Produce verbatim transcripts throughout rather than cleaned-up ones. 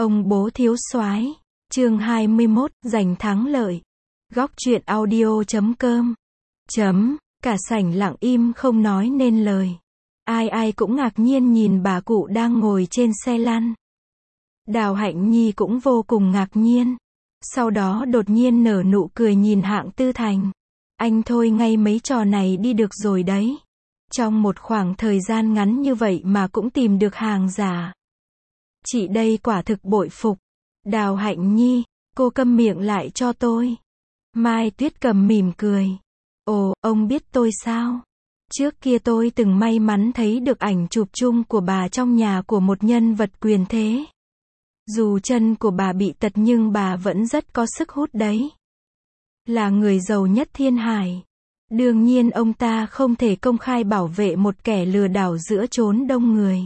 Ông bố thiếu soái, chương hai mươi mốt, giành thắng lợi. Góc truyện audio chấm com. Chấm, cả sảnh lặng im không nói nên lời. Ai ai cũng ngạc nhiên nhìn bà cụ đang ngồi trên xe lăn. Đào Hạnh Nhi cũng vô cùng ngạc nhiên. Sau đó đột nhiên nở nụ cười nhìn Hạng Tư Thành. Anh thôi ngay mấy trò này đi được rồi đấy. Trong một khoảng thời gian ngắn như vậy mà cũng tìm được hàng giả. Chị đây quả thực bội phục. Đào Hạnh Nhi, cô câm miệng lại cho tôi. Mai Tuyết Cầm mỉm cười. Ồ, ông biết tôi sao? Trước kia tôi từng may mắn thấy được ảnh chụp chung của bà trong nhà của một nhân vật quyền thế. Dù chân của bà bị tật nhưng bà vẫn rất có sức hút đấy. Là người giàu nhất thiên hải. Đương nhiên ông ta không thể công khai bảo vệ một kẻ lừa đảo giữa chốn đông người.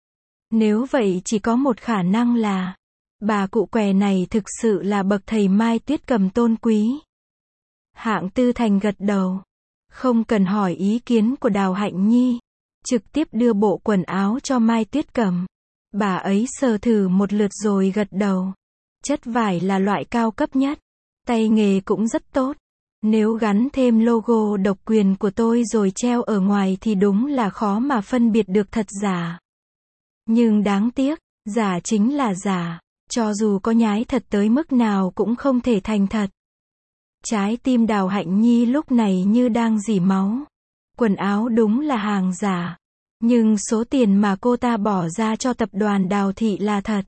Nếu vậy chỉ có một khả năng là bà cụ què này thực sự là bậc thầy Mai Tuyết Cầm tôn quý. Hạng Tư Thành gật đầu. Không cần hỏi ý kiến của Đào Hạnh Nhi. Trực tiếp đưa bộ quần áo cho Mai Tuyết Cầm. Bà ấy sờ thử một lượt rồi gật đầu. Chất vải là loại cao cấp nhất. Tay nghề cũng rất tốt. Nếu gắn thêm logo độc quyền của tôi rồi treo ở ngoài thì đúng là khó mà phân biệt được thật giả. Nhưng đáng tiếc, giả chính là giả. Cho dù có nhái thật tới mức nào cũng không thể thành thật. Trái tim Đào Hạnh Nhi lúc này như đang rỉ máu. Quần áo đúng là hàng giả. Nhưng số tiền mà cô ta bỏ ra cho tập đoàn Đào Thị là thật.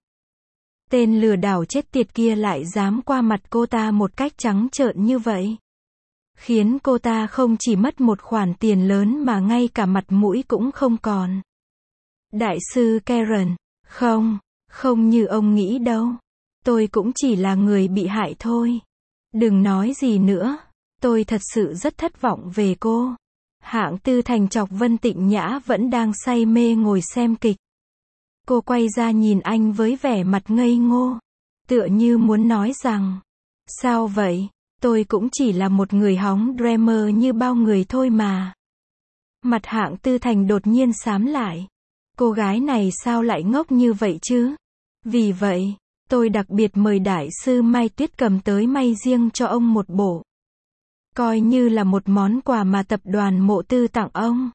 Tên lừa đảo chết tiệt kia lại dám qua mặt cô ta một cách trắng trợn như vậy. Khiến cô ta không chỉ mất một khoản tiền lớn mà ngay cả mặt mũi cũng không còn. Đại sư Karen, không, không như ông nghĩ đâu. Tôi cũng chỉ là người bị hại thôi. Đừng nói gì nữa. Tôi thật sự rất thất vọng về cô. Hạng Tư Thành chọc Vân Tịnh Nhã vẫn đang say mê ngồi xem kịch. Cô quay ra nhìn anh với vẻ mặt ngây ngô. Tựa như muốn nói rằng, sao vậy? Tôi cũng chỉ là một người hóng dreamer như bao người thôi mà. Mặt Hạng Tư Thành đột nhiên xám lại. Cô gái này sao lại ngốc như vậy chứ? Vì vậy, tôi đặc biệt mời đại sư Mai Tuyết Cầm tới may riêng cho ông một bộ. Coi như là một món quà mà tập đoàn Mộ Tư tặng ông.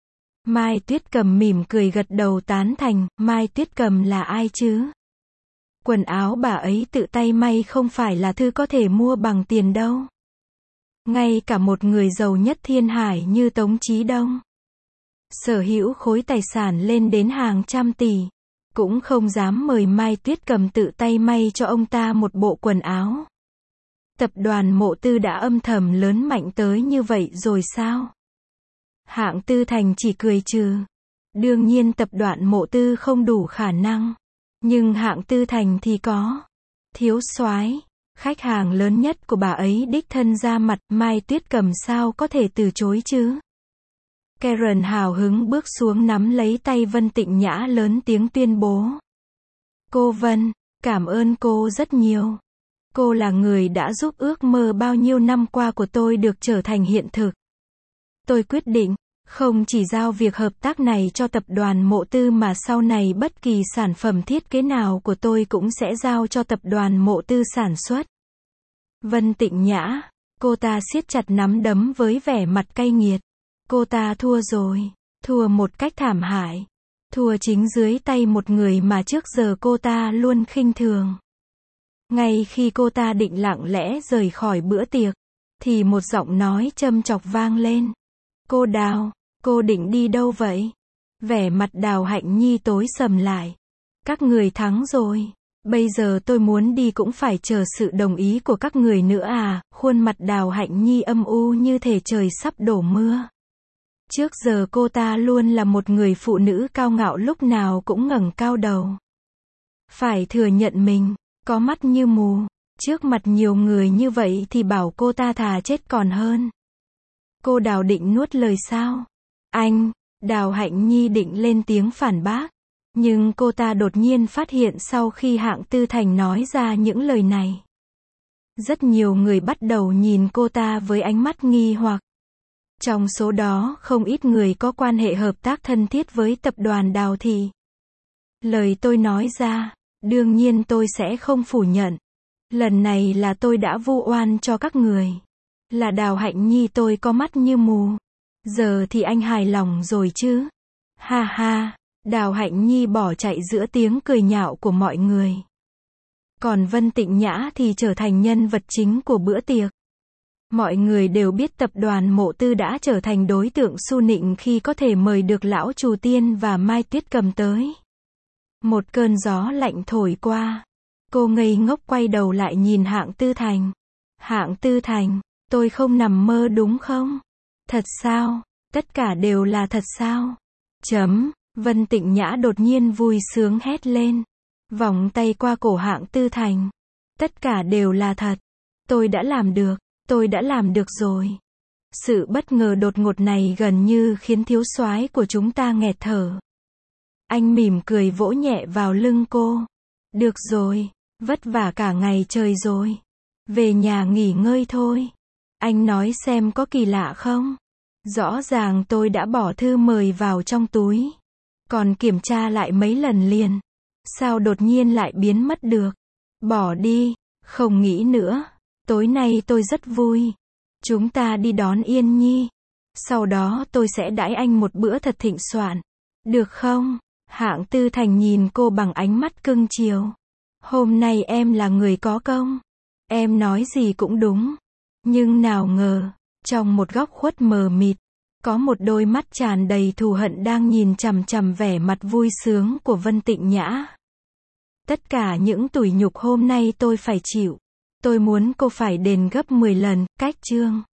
Mai Tuyết Cầm mỉm cười gật đầu tán thành. Mai Tuyết Cầm là ai chứ? Quần áo bà ấy tự tay may không phải là thứ có thể mua bằng tiền đâu. Ngay cả một người giàu nhất thiên hải như Tống Chí Đông, sở hữu khối tài sản lên đến hàng trăm tỷ, cũng không dám mời Mai Tuyết Cầm tự tay may cho ông ta một bộ quần áo. Tập đoàn Mộ Tư đã âm thầm lớn mạnh tới như vậy rồi sao? Hạng Tư Thành chỉ cười trừ. Đương nhiên tập đoàn Mộ Tư không đủ khả năng. Nhưng Hạng Tư Thành thì có. Thiếu soái, khách hàng lớn nhất của bà ấy đích thân ra mặt, Mai Tuyết Cầm sao có thể từ chối chứ? Karen hào hứng bước xuống nắm lấy tay Vân Tịnh Nhã lớn tiếng tuyên bố. Cô Vân, cảm ơn cô rất nhiều. Cô là người đã giúp ước mơ bao nhiêu năm qua của tôi được trở thành hiện thực. Tôi quyết định, không chỉ giao việc hợp tác này cho tập đoàn Mộ Tư mà sau này bất kỳ sản phẩm thiết kế nào của tôi cũng sẽ giao cho tập đoàn Mộ Tư sản xuất. Vân Tịnh Nhã, cô ta siết chặt nắm đấm với vẻ mặt cay nghiệt. Cô ta thua rồi, thua một cách thảm hại. Thua chính dưới tay một người mà trước giờ cô ta luôn khinh thường. Ngay khi cô ta định lặng lẽ rời khỏi bữa tiệc, thì một giọng nói châm chọc vang lên. Cô Đào, cô định đi đâu vậy? Vẻ mặt Đào Hạnh Nhi tối sầm lại. Các người thắng rồi. Bây giờ tôi muốn đi cũng phải chờ sự đồng ý của các người nữa à? Khuôn mặt Đào Hạnh Nhi âm u như thể trời sắp đổ mưa. Trước giờ cô ta luôn là một người phụ nữ cao ngạo lúc nào cũng ngẩng cao đầu. Phải thừa nhận mình có mắt như mù. Trước mặt nhiều người như vậy thì bảo cô ta thà chết còn hơn. Cô Đào định nuốt lời sao? Anh, Đào Hạnh Nhi định lên tiếng phản bác. Nhưng cô ta đột nhiên phát hiện sau khi Hạng Tư Thành nói ra những lời này. Rất nhiều người bắt đầu nhìn cô ta với ánh mắt nghi hoặc. Trong số đó không ít người có quan hệ hợp tác thân thiết với tập đoàn Đào Thị. Lời tôi nói ra, Đương nhiên tôi sẽ không phủ nhận. Lần này là tôi đã vu oan cho các người. Là Đào Hạnh Nhi tôi có mắt như mù. Giờ thì anh hài lòng rồi chứ? Ha ha, Đào Hạnh Nhi bỏ chạy giữa tiếng cười nhạo của mọi người. Còn Vân Tịnh Nhã thì trở thành nhân vật chính của bữa tiệc. Mọi người đều biết tập đoàn Mộ Tư đã trở thành đối tượng su nịnh khi có thể mời được lão Trù Tiên và Mai Tuyết Cầm tới. Một cơn gió lạnh thổi qua. Cô ngây ngốc quay đầu lại nhìn Hạng Tư Thành. Hạng Tư Thành, tôi không nằm mơ đúng không? Thật sao? Tất cả đều là thật sao? Chấm, Vân Tịnh Nhã đột nhiên vui sướng hét lên. Vòng tay qua cổ Hạng Tư Thành. Tất cả đều là thật. Tôi đã làm được. Tôi đã làm được rồi. Sự bất ngờ đột ngột này gần như khiến thiếu soái của chúng ta nghẹt thở. Anh mỉm cười vỗ nhẹ vào lưng cô. Được rồi, vất vả cả ngày trời rồi. Về nhà nghỉ ngơi thôi. Anh nói xem có kỳ lạ không? Rõ ràng tôi đã bỏ thư mời vào trong túi. Còn kiểm tra lại mấy lần liền. Sao đột nhiên lại biến mất được? Bỏ đi, không nghĩ nữa. Tối nay tôi rất vui. Chúng ta đi đón Yên Nhi. Sau đó tôi sẽ đãi anh một bữa thật thịnh soạn. Được không? Hạng Tư Thành nhìn cô bằng ánh mắt cưng chiều. Hôm nay em là người có công. Em nói gì cũng đúng. Nhưng nào ngờ, trong một góc khuất mờ mịt, có một đôi mắt tràn đầy thù hận đang nhìn chằm chằm vẻ mặt vui sướng của Vân Tịnh Nhã. Tất cả những tủi nhục hôm nay tôi phải chịu. Tôi muốn cô phải đền gấp mười lần, cách chương.